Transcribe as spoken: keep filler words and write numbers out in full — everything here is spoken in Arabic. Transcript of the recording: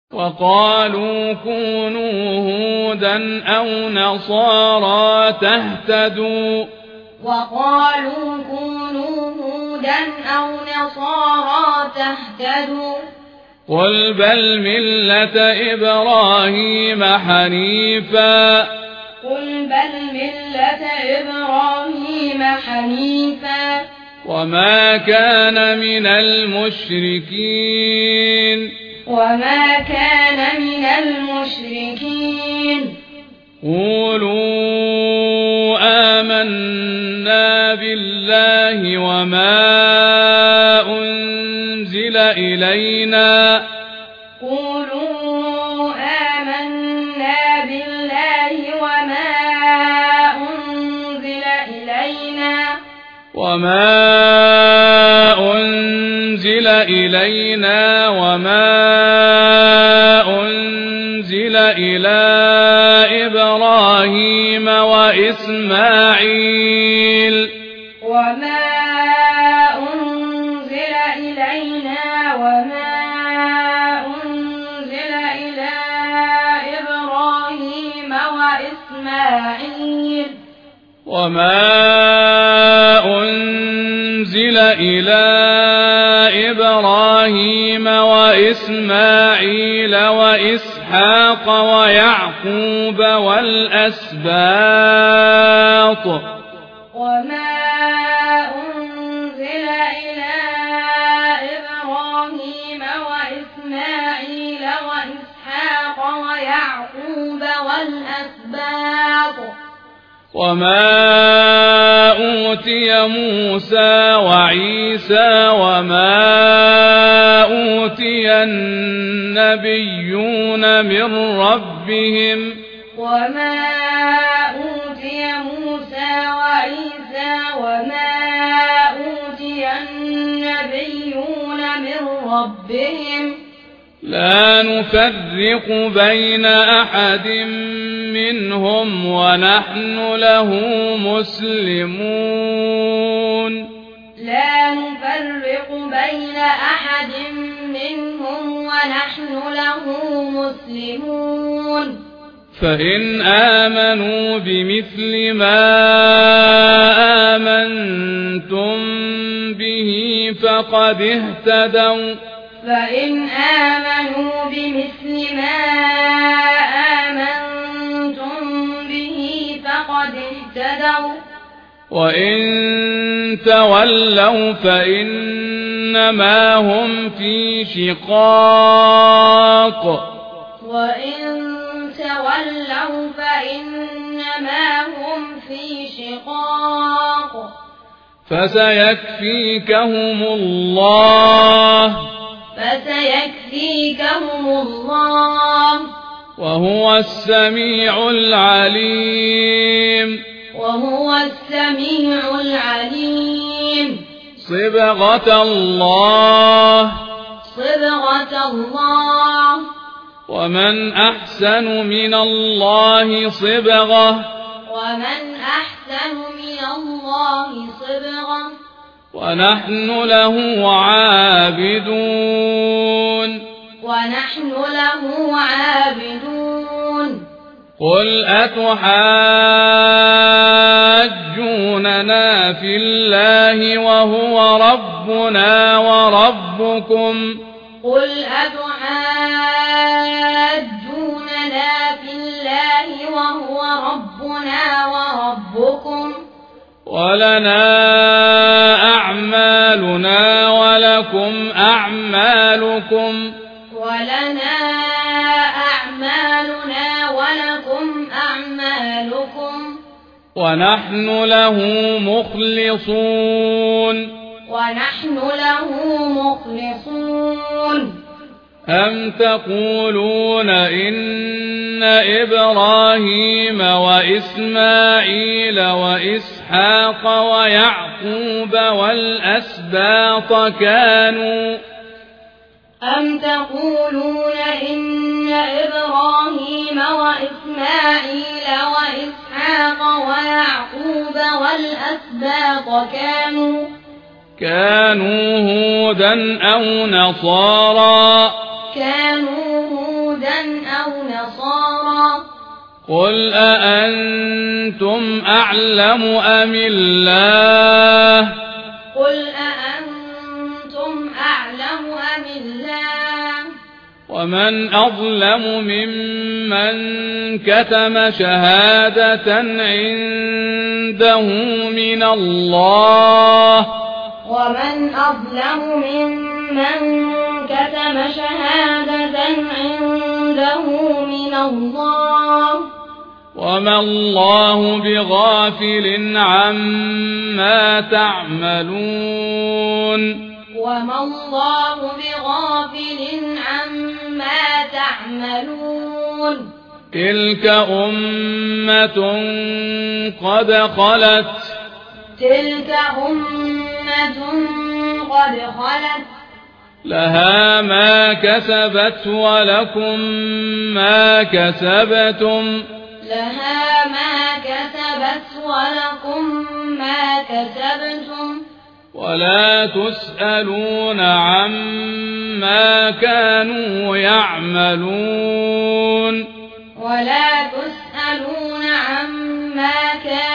وقالوا كونوا هودا أو نصارى تهتدوا وقالوا كونوا هودا أو نصارى تهتدوا قل بل ملة إبراهيم حنيفا قل بل ملة إبراهيم حنيفا وما كان من المشركين وما كان من المشركين قولوا آمنا بالله وما أنزل إلينا قولوا آمنا بالله وما أنزل إلينا وما أنزل إلينا وما أنزل إلى إبراهيم وإسماعيل وما أنزل إلينا وما أنزل إلى إبراهيم وإسماعيل وما أنزل إلى إبراهيم وإسماعيل وإسحاق ويعقوب والأسباط وما أنزل إلى إبراهيم وإسماعيل وإسحاق ويعقوب والأسباط وما أوتي موسى وعيسى وما أوتي النبيون من ربهم وما أوتي موسى وعيسى وما أوتي النبيون من ربهم لا نفرق بين أحد منهم ونحن له مسلمون لا نفرق بين أحد منهم ونحن له مسلمون فإن آمنوا بمثل ما آمنتم به فقد اهتدوا فإن آمنوا بمثل ما آمنتم به فقد اهتدوا وإن تولوا فإنما هم في شقاق وإن تولوا فإنما هم في شقاق فسيكفيكهم الله فسيكفيكهم الله وهو السميع العليم وهو السميع العليم صبغة الله صبغة الله ومن أحسن من الله صبغة ومن أحسن من الله صبغة ونحن له عابدون ونحن له عابدون قل أتحاجوننا في الله وهو ربنا وربكم قل أتحاجوننا في الله وهو ربنا وربكم ولنا أعمالنا ولكم أعمالكم ولنا أعمالنا ولكم أعمالكم ونحن له مخلصون ونحن له مخلصون أم تقولون إن إبراهيم وإسماعيل وإسحاق ويعقوب والأسباط كانوا أم تقولون إن إبراهيم وإسماعيل وإسحاق ويعقوب والأسباط كانوا كانوا هودا أو نصارى كانوا أو نصارى قل أأنتم أعلم أم الله قل أأنتم أعلم أم الله ومن أظلم ممن كتم شهادة عنده من الله ومن أظلم ممن كتم شهادة عنده من الله وما الله بغافل عما تعملون وما الله بغافل عما تعملون تلك أمة قد خلت تلك أمة قد خلت لها ما كسبت ولكم ما كسبتم لها ما كسبت ولكم ما كسبتم ولا تسألون عما كانوا يعملون ولا تسألون عما كانوا